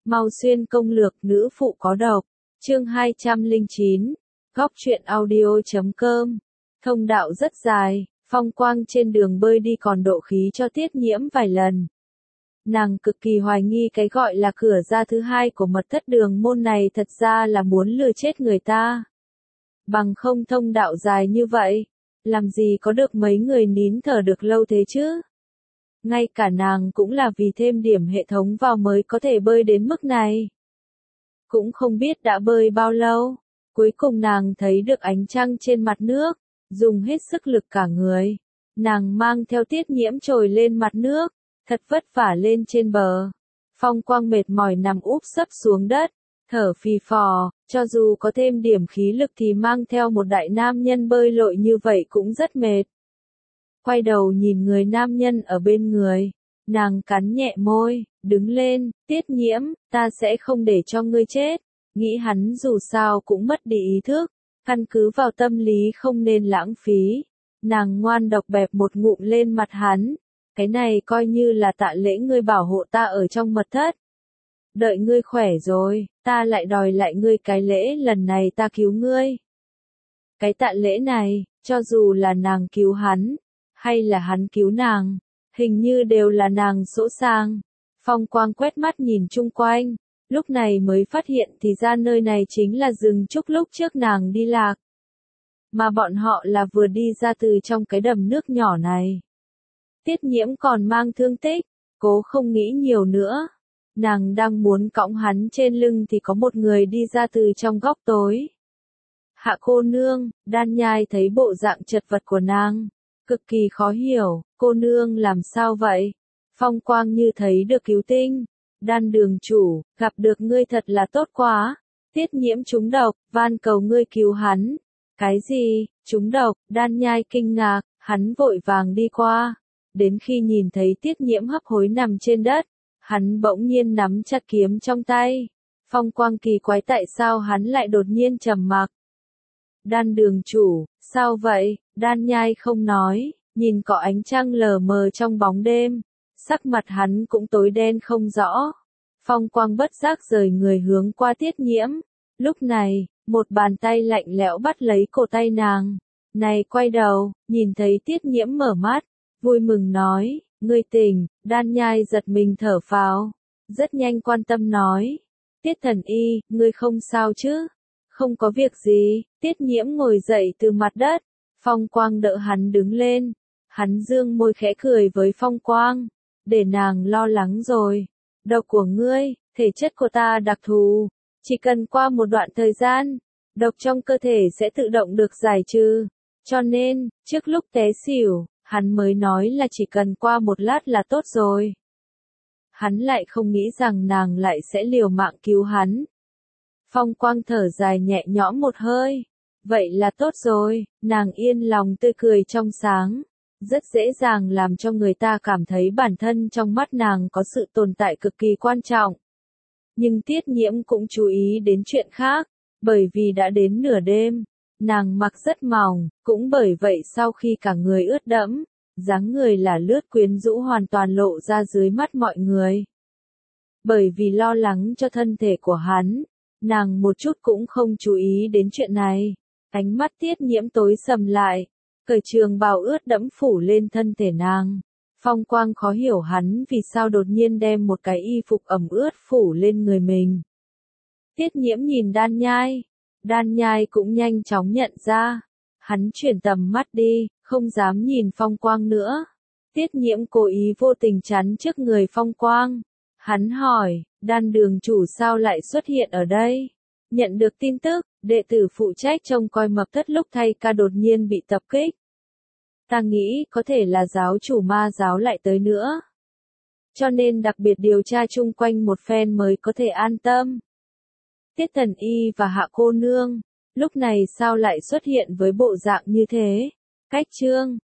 Mau xuyên công lược nữ phụ có độc. Chương 209. Góc truyện audio.com. Thông đạo rất dài, Phong Quang trên đường bơi đi còn độ khí cho Tiết Nhiễm vài lần. Nàng cực kỳ hoài nghi cái gọi là cửa ra thứ hai của mật thất đường môn này thật ra là muốn lừa chết người ta. Bằng không thông đạo dài như vậy, làm gì có được mấy người nín thở được lâu thế chứ? Ngay cả nàng cũng là vì thêm điểm hệ thống vào mới có thể bơi đến mức này. Cũng không biết đã bơi bao lâu, cuối cùng nàng thấy được ánh trăng trên mặt nước, dùng hết sức lực cả người. Nàng mang theo Tiết Nhiễm trồi lên mặt nước, thật vất vả lên trên bờ. Phong Quang mệt mỏi nằm úp sấp xuống đất, thở phì phò, cho dù có thêm điểm khí lực thì mang theo một đại nam nhân bơi lội như vậy cũng rất mệt. Quay đầu nhìn người nam nhân ở bên người, nàng cắn nhẹ môi, đứng lên, Tiết Nhiễm, ta sẽ không để cho ngươi chết. Nghĩ hắn dù sao cũng mất đi ý thức, căn cứ vào tâm lý không nên lãng phí. Nàng ngoan độc bẹp một ngụm lên mặt hắn, cái này coi như là tạ lễ ngươi bảo hộ ta ở trong mật thất. Đợi ngươi khỏe rồi, ta lại đòi lại ngươi cái lễ lần này ta cứu ngươi. Cái tạ lễ này, cho dù là nàng cứu hắn, hay là hắn cứu nàng, hình như đều là nàng sỗ sang. Phong Quang quét mắt nhìn chung quanh, lúc này mới phát hiện thì ra nơi này chính là rừng trúc lúc trước nàng đi lạc. Mà bọn họ là vừa đi ra từ trong cái đầm nước nhỏ này. Tiết Nhiễm còn mang thương tích, cố không nghĩ nhiều nữa. Nàng đang muốn cõng hắn trên lưng thì có một người đi ra từ trong góc tối. Hạ cô nương, Đan Nhai thấy bộ dạng chật vật của nàng, cực kỳ khó hiểu, cô nương làm sao vậy? Phong Quang như thấy được cứu tinh. Đan đường chủ, gặp được ngươi thật là tốt quá. Tiết Nhiễm trúng độc, van cầu ngươi cứu hắn. Cái gì, trúng độc? Đan Nhai kinh ngạc, hắn vội vàng đi qua. Đến khi nhìn thấy Tiết Nhiễm hấp hối nằm trên đất, hắn bỗng nhiên nắm chặt kiếm trong tay. Phong Quang kỳ quái tại sao hắn lại đột nhiên trầm mặc. Đan đường chủ, sao vậy? Đan Nhai không nói, nhìn cỏ ánh trăng lờ mờ trong bóng đêm. Sắc mặt hắn cũng tối đen không rõ. Phong Quang bất giác rời người hướng qua Tiết Nhiễm. Lúc này, một bàn tay lạnh lẽo bắt lấy cổ tay nàng. Này quay đầu, nhìn thấy Tiết Nhiễm mở mắt, vui mừng nói, ngươi tỉnh. Đan Nhai giật mình thở phào, rất nhanh quan tâm nói, Tiết thần y, ngươi không sao chứ? Không có việc gì. Tiết Nhiễm ngồi dậy từ mặt đất. Phong Quang đỡ hắn đứng lên. Hắn dương môi khẽ cười với Phong Quang. Để nàng lo lắng rồi. Độc của ngươi, thể chất của ta đặc thù. Chỉ cần qua một đoạn thời gian, độc trong cơ thể sẽ tự động được giải trừ. Cho nên, trước lúc té xỉu, hắn mới nói là chỉ cần qua một lát là tốt rồi. Hắn lại không nghĩ rằng nàng lại sẽ liều mạng cứu hắn. Phong Quang thở dài nhẹ nhõm một hơi. Vậy là tốt rồi, nàng yên lòng tươi cười trong sáng. Rất dễ dàng làm cho người ta cảm thấy bản thân trong mắt nàng có sự tồn tại cực kỳ quan trọng. Nhưng Tiết Nhiễm cũng chú ý đến chuyện khác, bởi vì đã đến nửa đêm, nàng mặc rất mỏng, cũng bởi vậy sau khi cả người ướt đẫm, dáng người là lướt quyến rũ hoàn toàn lộ ra dưới mắt mọi người. Bởi vì lo lắng cho thân thể của hắn, nàng một chút cũng không chú ý đến chuyện này. Ánh mắt Tiết Nhiễm tối sầm lại, cởi trường bào ướt đẫm phủ lên thân thể nàng. Phong Quang khó hiểu hắn vì sao đột nhiên đem một cái y phục ẩm ướt phủ lên người mình. Tiết Nhiễm nhìn Đan Nhai. Đan Nhai cũng nhanh chóng nhận ra. Hắn chuyển tầm mắt đi, không dám nhìn Phong Quang nữa. Tiết Nhiễm cố ý vô tình chắn trước người Phong Quang. Hắn hỏi, Đan đường chủ sao lại xuất hiện ở đây? Nhận được tin tức, đệ tử phụ trách trông coi mật thất lúc thay ca đột nhiên bị tập kích. Ta nghĩ có thể là giáo chủ ma giáo lại tới nữa. Cho nên đặc biệt điều tra chung quanh một phen mới có thể an tâm. Tiết thần y và Hạ cô nương, lúc này sao lại xuất hiện với bộ dạng như thế? Cách chương